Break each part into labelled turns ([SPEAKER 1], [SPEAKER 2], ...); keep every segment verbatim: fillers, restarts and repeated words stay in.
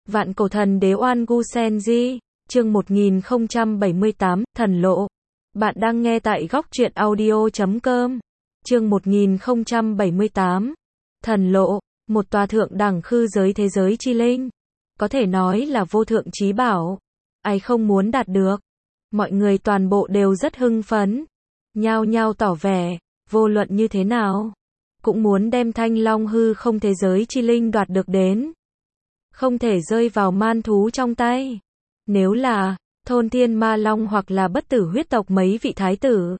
[SPEAKER 1] Vạn cổ thần đế Oan Gu Senji, chương một nghìn không trăm bảy mươi tám, thần lộ. Bạn đang nghe tại góc truyện audio chấm com. Chương một nghìn không trăm bảy mươi tám, thần lộ, một tòa thượng đẳng khư giới thế giới chi linh. Có thể nói là vô thượng chí bảo. Ai không muốn đạt được. Mọi người toàn bộ đều rất hưng phấn. Nhao nhao tỏ vẻ, vô luận như thế nào. Cũng muốn đem thanh long hư không thế giới chi linh đoạt được đến. Không thể rơi vào man thú trong tay. Nếu là thôn thiên ma long hoặc là bất tử huyết tộc mấy vị thái tử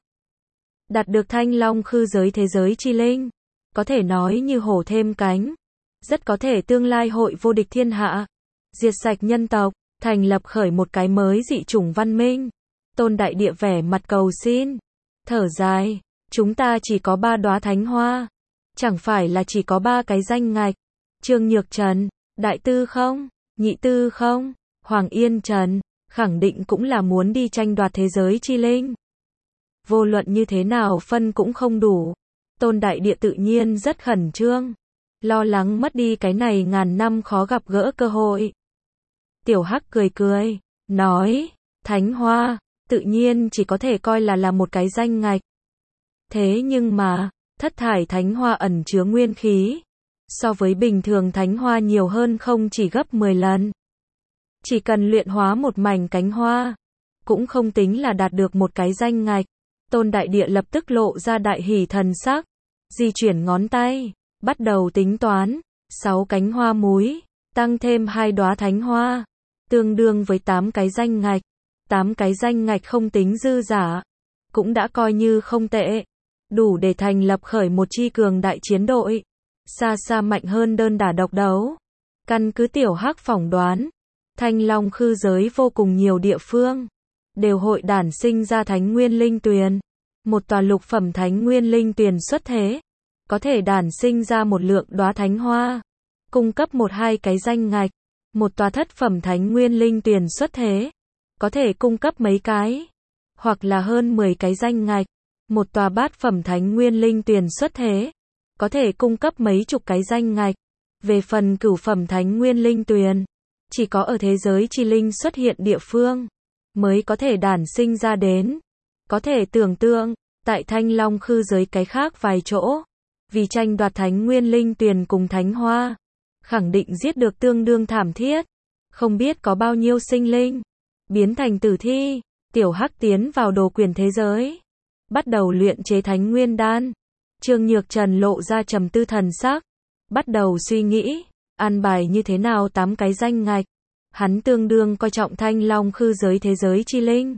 [SPEAKER 1] đạt được thanh long khư giới thế giới chi linh, có thể nói như hổ thêm cánh, rất có thể tương lai hội vô địch thiên hạ, diệt sạch nhân tộc, thành lập khởi một cái mới dị chủng văn minh. Tôn Đại Địa vẻ mặt cầu xin, thở dài, chúng ta chỉ có ba đóa thánh hoa, chẳng phải là chỉ có ba cái danh ngạch. Trương Nhược Trần, Đại Tư không, Nhị Tư không, Hoàng Yên Trần, khẳng định cũng là muốn đi tranh đoạt thế giới chi linh. Vô luận như thế nào phân cũng không đủ. Tôn Đại Địa tự nhiên rất khẩn trương, lo lắng mất đi cái này ngàn năm khó gặp gỡ cơ hội. Tiểu Hắc cười cười, nói, thánh hoa, tự nhiên chỉ có thể coi là là một cái danh ngạch. Thế nhưng mà, thất thải thánh hoa ẩn chứa nguyên khí, so với bình thường thánh hoa nhiều hơn không chỉ gấp mười lần. Chỉ cần luyện hóa một mảnh cánh hoa, cũng không tính là đạt được một cái danh ngạch. Tôn Đại Địa lập tức lộ ra đại hỉ thần sắc, di chuyển ngón tay, bắt đầu tính toán, sáu cánh hoa múi, tăng thêm hai đóa thánh hoa, tương đương với tám cái danh ngạch. tám cái danh ngạch không tính dư giả, cũng đã coi như không tệ, đủ để thành lập khởi một chi cường đại chiến đội, xa xa mạnh hơn đơn đả độc đấu. Căn cứ Tiểu Hắc phỏng đoán, thanh long khư giới vô cùng nhiều địa phương đều hội đản sinh ra thánh nguyên linh tuyền. Một tòa lục phẩm thánh nguyên linh tuyền xuất thế, có thể đản sinh ra một lượng đóa thánh hoa, cung cấp một hai cái danh ngạch. Một tòa thất phẩm thánh nguyên linh tuyền xuất thế, có thể cung cấp mấy cái, hoặc là hơn mười cái danh ngạch. Một tòa bát phẩm thánh nguyên linh tuyền xuất thế, có thể cung cấp mấy chục cái danh ngạch. Về phần cửu phẩm thánh nguyên linh tuyền, chỉ có ở thế giới chi linh xuất hiện địa phương mới có thể đản sinh ra đến. Có thể tưởng tượng, tại thanh long khư giới cái khác vài chỗ, vì tranh đoạt thánh nguyên linh tuyền cùng thánh hoa, khẳng định giết được tương đương thảm thiết. Không biết có bao nhiêu sinh linh biến thành tử thi. Tiểu Hắc tiến vào đồ quyền thế giới, bắt đầu luyện chế thánh nguyên đan. Trương Nhược Trần lộ ra trầm tư thần sắc, bắt đầu suy nghĩ, an bài như thế nào tám cái danh ngạch. Hắn tương đương coi trọng thanh long khư giới thế giới chi linh.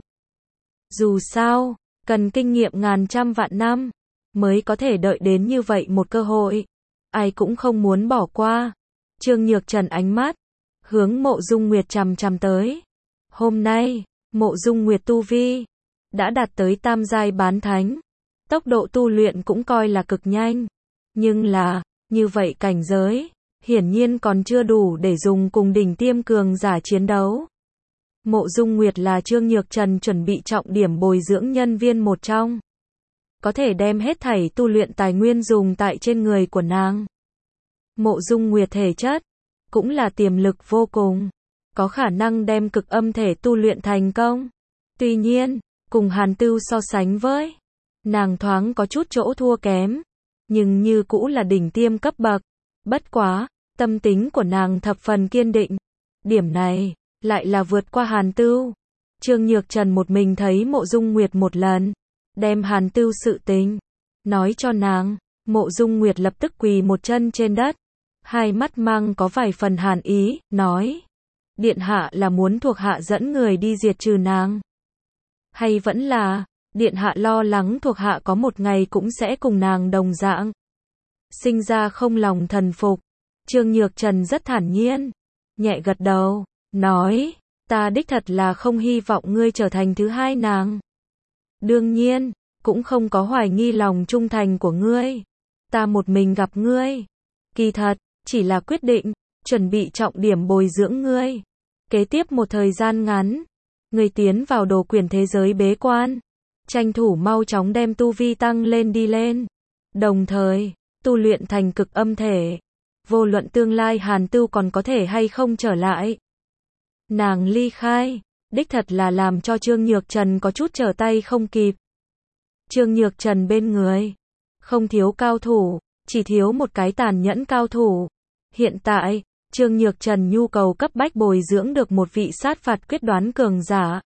[SPEAKER 1] Dù sao, cần kinh nghiệm ngàn trăm vạn năm, mới có thể đợi đến như vậy một cơ hội. Ai cũng không muốn bỏ qua. Trương Nhược Trần ánh mắt hướng Mộ Dung Nguyệt chằm chằm tới. Hôm nay, Mộ Dung Nguyệt tu vi đã đạt tới tam giai bán thánh, tốc độ tu luyện cũng coi là cực nhanh. Nhưng là, như vậy cảnh giới, hiển nhiên còn chưa đủ để dùng cùng đỉnh tiêm cường giả chiến đấu. Mộ Dung Nguyệt là Trương Nhược Trần chuẩn bị trọng điểm bồi dưỡng nhân viên một trong, có thể đem hết thảy tu luyện tài nguyên dùng tại trên người của nàng. Mộ Dung Nguyệt thể chất cũng là tiềm lực vô cùng, có khả năng đem cực âm thể tu luyện thành công. Tuy nhiên, cùng Hàn Tưu so sánh với, nàng thoáng có chút chỗ thua kém, nhưng như cũ là đỉnh tiêm cấp bậc. Bất quá, tâm tính của nàng thập phần kiên định. Điểm này lại là vượt qua Hàn Tưu. Trương Nhược Trần một mình thấy Mộ Dung Nguyệt một lần, đem Hàn Tưu sự tình nói cho nàng. Mộ Dung Nguyệt lập tức quỳ một chân trên đất, hai mắt mang có vài phần hàn ý, nói: Điện hạ là muốn thuộc hạ dẫn người đi diệt trừ nàng, hay vẫn là điện hạ lo lắng thuộc hạ có một ngày cũng sẽ cùng nàng đồng dạng, sinh ra không lòng thần phục? Trương Nhược Trần rất thản nhiên, nhẹ gật đầu, nói: Ta đích thật là không hy vọng ngươi trở thành thứ hai nàng. Đương nhiên, cũng không có hoài nghi lòng trung thành của ngươi. Ta một mình gặp ngươi, kỳ thật, chỉ là quyết định, chuẩn bị trọng điểm bồi dưỡng ngươi. Kế tiếp một thời gian ngắn, ngươi tiến vào đồ quyền thế giới bế quan, tranh thủ mau chóng đem tu vi tăng lên đi lên. Đồng thời, tu luyện thành cực âm thể. Vô luận tương lai Hàn Tưu còn có thể hay không trở lại, nàng ly khai, đích thật là làm cho Trương Nhược Trần có chút trở tay không kịp. Trương Nhược Trần bên người, không thiếu cao thủ, chỉ thiếu một cái tàn nhẫn cao thủ. Hiện tại, Trương Nhược Trần nhu cầu cấp bách bồi dưỡng được một vị sát phạt quyết đoán cường giả.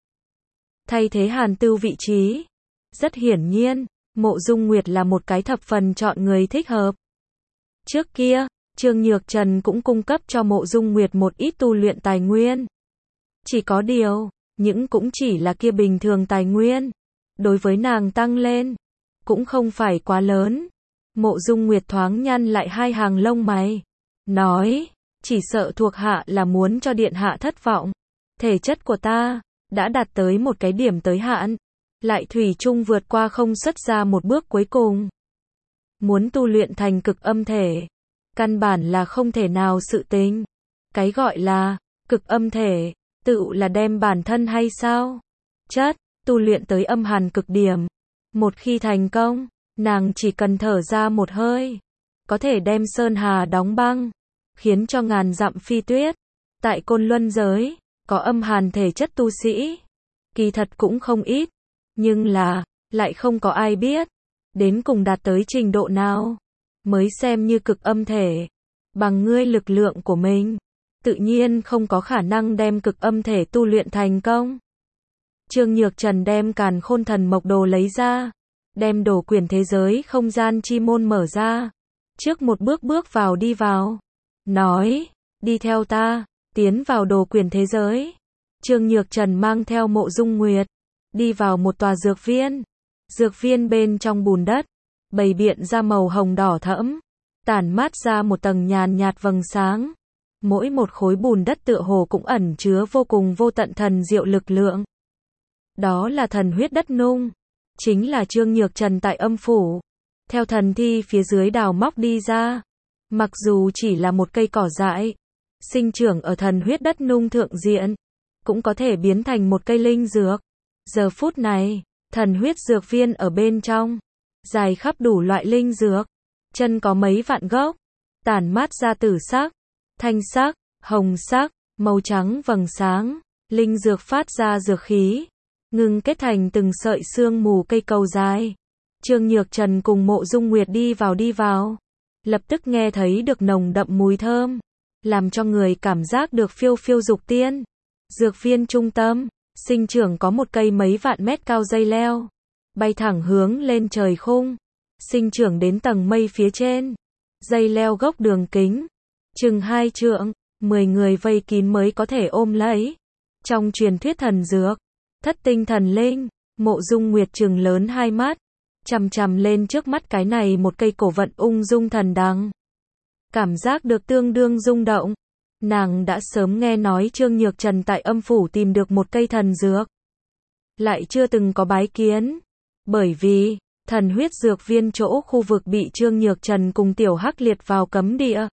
[SPEAKER 1] Thay thế Hàn Tưu vị trí. Rất hiển nhiên, Mộ Dung Nguyệt là một cái thập phần chọn người thích hợp. Trước kia, Trương Nhược Trần cũng cung cấp cho Mộ Dung Nguyệt một ít tu luyện tài nguyên. Chỉ có điều, những cũng chỉ là kia bình thường tài nguyên. Đối với nàng tăng lên, cũng không phải quá lớn. Mộ Dung Nguyệt thoáng nhăn lại hai hàng lông mày. Nói, chỉ sợ thuộc hạ là muốn cho điện hạ thất vọng. Thể chất của ta, đã đạt tới một cái điểm tới hạn. Lại thủy chung vượt qua không xuất ra một bước cuối cùng. Muốn tu luyện thành cực âm thể, căn bản là không thể nào sự tình. Cái gọi là cực âm thể, tự là đem bản thân hay sao? Chất, tu luyện tới âm hàn cực điểm. Một khi thành công, nàng chỉ cần thở ra một hơi, có thể đem sơn hà đóng băng, khiến cho ngàn dặm phi tuyết. Tại Côn Luân giới, có âm hàn thể chất tu sĩ, kỳ thật cũng không ít, nhưng là, lại không có ai biết, đến cùng đạt tới trình độ nào, mới xem như cực âm thể. Bằng ngươi lực lượng của mình, tự nhiên không có khả năng đem cực âm thể tu luyện thành công. Trương Nhược Trần đem Càn Khôn Thần Mộc Đồ lấy ra, đem đồ quyển thế giới không gian chi môn mở ra, trước một bước bước vào đi vào, nói, đi theo ta, tiến vào đồ quyển thế giới. Trương Nhược Trần mang theo Mộ Dung Nguyệt, đi vào một tòa dược viên, dược viên bên trong bùn đất, bày biện ra màu hồng đỏ thẫm, tản mát ra một tầng nhàn nhạt vầng sáng. Mỗi một khối bùn đất tựa hồ cũng ẩn chứa vô cùng vô tận thần diệu lực lượng. Đó là thần huyết đất nung, chính là Trương Nhược Trần tại âm phủ, theo thần thi phía dưới đào móc đi ra. Mặc dù chỉ là một cây cỏ dại, sinh trưởng ở thần huyết đất nung thượng diện, cũng có thể biến thành một cây linh dược. Giờ phút này, thần huyết dược viên ở bên trong, dài khắp đủ loại linh dược, chân có mấy vạn gốc, tản mát ra tử sắc, thanh sắc, hồng sắc, màu trắng vầng sáng, linh dược phát ra dược khí, ngừng kết thành từng sợi sương mù cây cầu dài. Trương Nhược Trần cùng Mộ Dung Nguyệt đi vào đi vào, lập tức nghe thấy được nồng đậm mùi thơm, làm cho người cảm giác được phiêu phiêu dục tiên. Dược viên trung tâm, sinh trưởng có một cây mấy vạn mét cao dây leo, bay thẳng hướng lên trời khung, sinh trưởng đến tầng mây phía trên. Dây leo gốc đường kính, chừng hai trượng, mười người vây kín mới có thể ôm lấy. Trong truyền thuyết thần dược, thất tinh thần linh, Mộ Dung Nguyệt trừng lớn hai mắt, chằm chằm lên trước mắt cái này một cây cổ vận ung dung thần đằng. Cảm giác được tương đương rung động. Nàng đã sớm nghe nói Trương Nhược Trần tại âm phủ tìm được một cây thần dược, lại chưa từng có bái kiến, bởi vì thần huyết dược viên chỗ khu vực bị Trương Nhược Trần cùng Tiểu Hắc liệt vào cấm địa,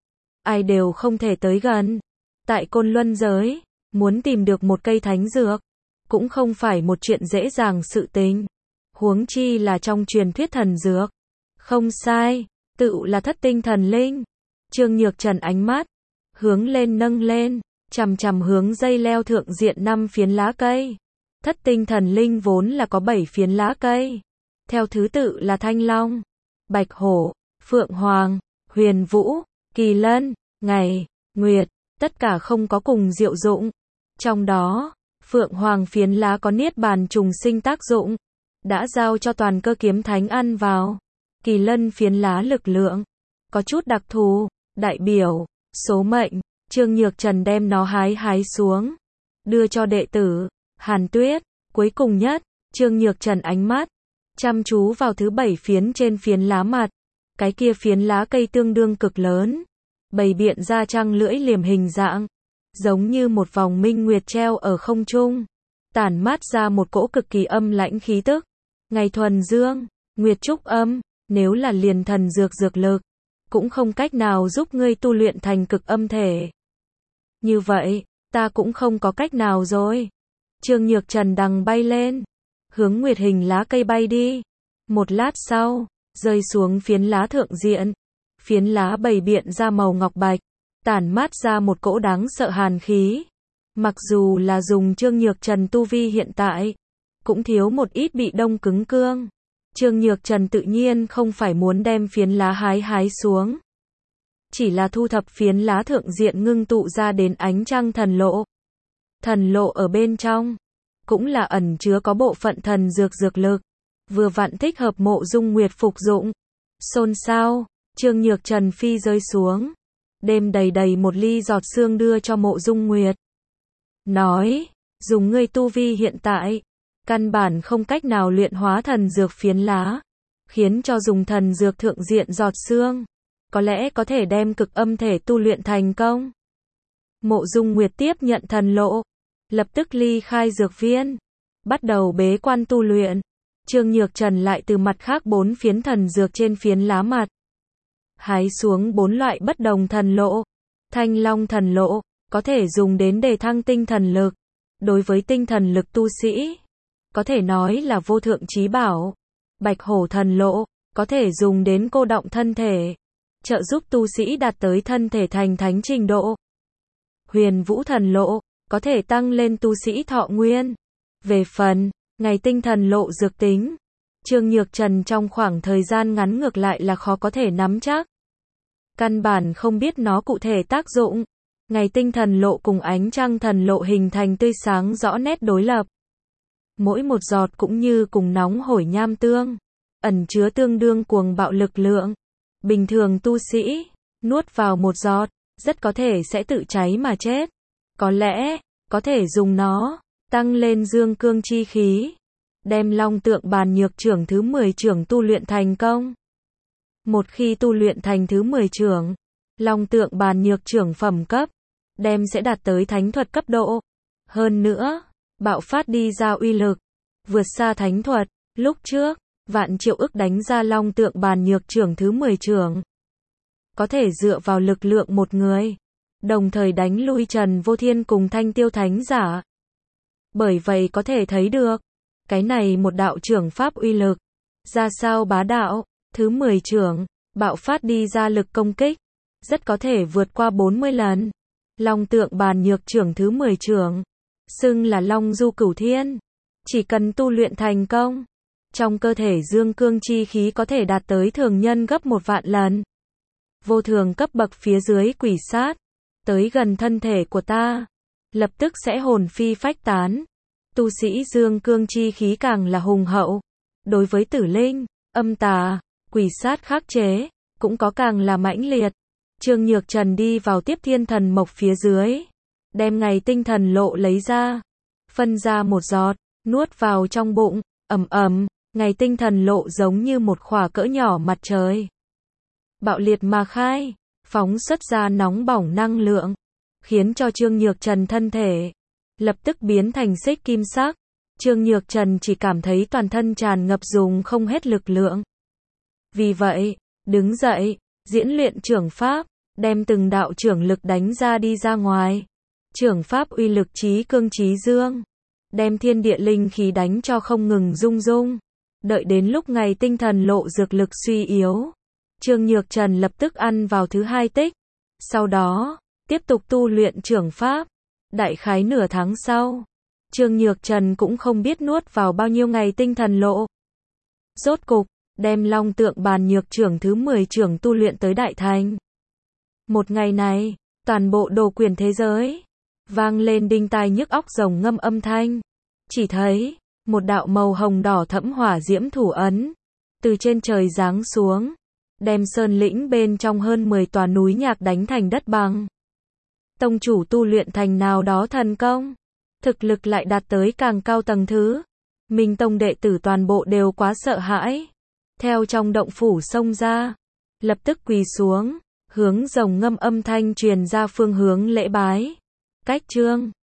[SPEAKER 1] ai đều không thể tới gần. Tại Côn Luân giới, muốn tìm được một cây thánh dược, cũng không phải một chuyện dễ dàng sự tình, huống chi là trong truyền thuyết thần dược. Không sai, tự là thất tinh thần linh. Trương Nhược Trần ánh mắt hướng lên nâng lên, chằm chằm hướng dây leo thượng diện năm phiến lá cây. Thất tinh thần linh vốn là có bảy phiến lá cây, theo thứ tự là thanh long, bạch hổ, phượng hoàng, huyền vũ, kỳ lân, ngày, nguyệt, tất cả không có cùng diệu dụng. Trong đó, phượng hoàng phiến lá có niết bàn trùng sinh tác dụng, đã giao cho toàn cơ kiếm thánh ăn vào. Kỳ lân phiến lá lực lượng có chút đặc thù, đại biểu số mệnh. Trương Nhược Trần đem nó hái hái xuống, đưa cho đệ tử Hàn Tuyết. Cuối cùng nhất, Trương Nhược Trần ánh mắt chăm chú vào thứ bảy phiến trên phiến lá mặt. Cái kia phiến lá cây tương đương cực lớn, bày biện ra trăng lưỡi liềm hình dạng, giống như một vòng minh nguyệt treo ở không trung, tản mát ra một cỗ cực kỳ âm lãnh khí tức. Ngày thuần dương, nguyệt trúc âm, nếu là liền thần dược dược lực, cũng không cách nào giúp ngươi tu luyện thành cực âm thể. Như vậy, ta cũng không có cách nào rồi. Trương Nhược Trần đằng bay lên, hướng nguyệt hình lá cây bay đi. Một lát sau, rơi xuống phiến lá thượng diện. Phiến lá bày biện ra màu ngọc bạch, tản mát ra một cỗ đáng sợ hàn khí. Mặc dù là dùng Trương Nhược Trần tu vi hiện tại, cũng thiếu một ít bị đông cứng cương. Trương Nhược Trần tự nhiên không phải muốn đem phiến lá hái hái xuống. Chỉ là thu thập phiến lá thượng diện ngưng tụ ra đến ánh trăng thần lộ. Thần lộ ở bên trong, cũng là ẩn chứa có bộ phận thần dược dược lực. Vừa vặn thích hợp Mộ Dung Nguyệt phục dụng. Xôn xao, Trương Nhược Trần phi rơi xuống. Đem đầy đầy một ly giọt sương đưa cho Mộ Dung Nguyệt. Nói, dùng ngươi tu vi hiện tại, căn bản không cách nào luyện hóa thần dược phiến lá. Khiến cho dùng thần dược thượng diện giọt sương, có lẽ có thể đem cực âm thể tu luyện thành công. Mộ Dung Nguyệt tiếp nhận thần lộ, lập tức ly khai dược viên, bắt đầu bế quan tu luyện. Trương Nhược Trần lại từ mặt khác bốn phiến thần dược trên phiến lá mặt hái xuống bốn loại bất đồng thần lộ. Thanh Long thần lộ, có thể dùng đến đề thăng tinh thần lực. Đối với tinh thần lực tu sĩ, có thể nói là vô thượng chí bảo. Bạch Hổ thần lộ, có thể dùng đến cô động thân thể, trợ giúp tu sĩ đạt tới thân thể thành thánh trình độ. Huyền Vũ thần lộ, có thể tăng lên tu sĩ thọ nguyên. Về phần ngày tinh thần lộ dược tính, Trương Nhược Trần trong khoảng thời gian ngắn ngược lại là khó có thể nắm chắc. Căn bản không biết nó cụ thể tác dụng. Ngày tinh thần lộ cùng ánh trăng thần lộ hình thành tươi sáng rõ nét đối lập. Mỗi một giọt cũng như cùng nóng hổi nham tương, ẩn chứa tương đương cuồng bạo lực lượng. Bình thường tu sĩ, nuốt vào một giọt, rất có thể sẽ tự cháy mà chết. Có lẽ, có thể dùng nó, tăng lên dương cương chi khí. Đem Long Tượng Bàn Nhược Chưởng thứ mười chưởng tu luyện thành công. Một khi tu luyện thành thứ mười chưởng, Long Tượng Bàn Nhược Chưởng phẩm cấp, đem sẽ đạt tới thánh thuật cấp độ. Hơn nữa, bạo phát đi ra uy lực, vượt xa thánh thuật. Lúc trước, Vạn Triệu Ức đánh ra Long Tượng Bàn Nhược Chưởng thứ mười chưởng. Có thể dựa vào lực lượng một người, đồng thời đánh lui Trần Vô Thiên cùng Thanh Tiêu Thánh Giả. Bởi vậy có thể thấy được, cái này một đạo chưởng pháp uy lực, ra sao bá đạo. Thứ mười chưởng, bạo phát đi ra lực công kích, rất có thể vượt qua bốn mươi lần. Long Tượng Bàn Nhược Chưởng thứ mười chưởng, xưng là Long Du Cửu Thiên. Chỉ cần tu luyện thành công, trong cơ thể dương cương chi khí có thể đạt tới thường nhân gấp một vạn lần. Vô thường cấp bậc phía dưới quỷ sát, tới gần thân thể của ta, lập tức sẽ hồn phi phách tán. Tu sĩ dương cương chi khí càng là hùng hậu. Đối với tử linh, âm tà, quỷ sát khắc chế, cũng có càng là mãnh liệt. Trương Nhược Trần đi vào tiếp thiên thần mộc phía dưới, đem ngày tinh thần lộ lấy ra, phân ra một giọt, nuốt vào trong bụng, ầm ầm, ngày tinh thần lộ giống như một khỏa cỡ nhỏ mặt trời. Bạo liệt mà khai, phóng xuất ra nóng bỏng năng lượng, khiến cho Trương Nhược Trần thân thể lập tức biến thành xích kim sắc. Trương Nhược Trần chỉ cảm thấy toàn thân tràn ngập dùng không hết lực lượng. Vì vậy, đứng dậy, diễn luyện chưởng pháp, đem từng đạo chưởng lực đánh ra đi ra ngoài. Chưởng pháp uy lực chí cương chí dương, đem thiên địa linh khí đánh cho không ngừng rung rung. Đợi đến lúc ngày tinh thần lộ dược lực suy yếu, Trương Nhược Trần lập tức ăn vào thứ hai tích. Sau đó, tiếp tục tu luyện chưởng pháp. Đại khái nửa tháng sau, Trương Nhược Trần cũng không biết nuốt vào bao nhiêu ngày tinh thần lộ. Rốt cục, đem Long Tượng Bàn Nhược Chưởng thứ mười chưởng tu luyện tới đại thành. Một ngày này, toàn bộ đồ quyền thế giới vang lên đinh tai nhức óc rồng ngâm âm thanh. Chỉ thấy một đạo màu hồng đỏ thẫm hỏa diễm thủ ấn từ trên trời giáng xuống, đem sơn lĩnh bên trong hơn mười tòa núi nhạc đánh thành đất bằng. Tông chủ tu luyện thành nào đó thần công, thực lực lại đạt tới càng cao tầng thứ. Minh tông đệ tử toàn bộ đều quá sợ hãi, theo trong động phủ xông ra, lập tức quỳ xuống, hướng rồng ngâm âm thanh truyền ra phương hướng lễ bái. Cách chương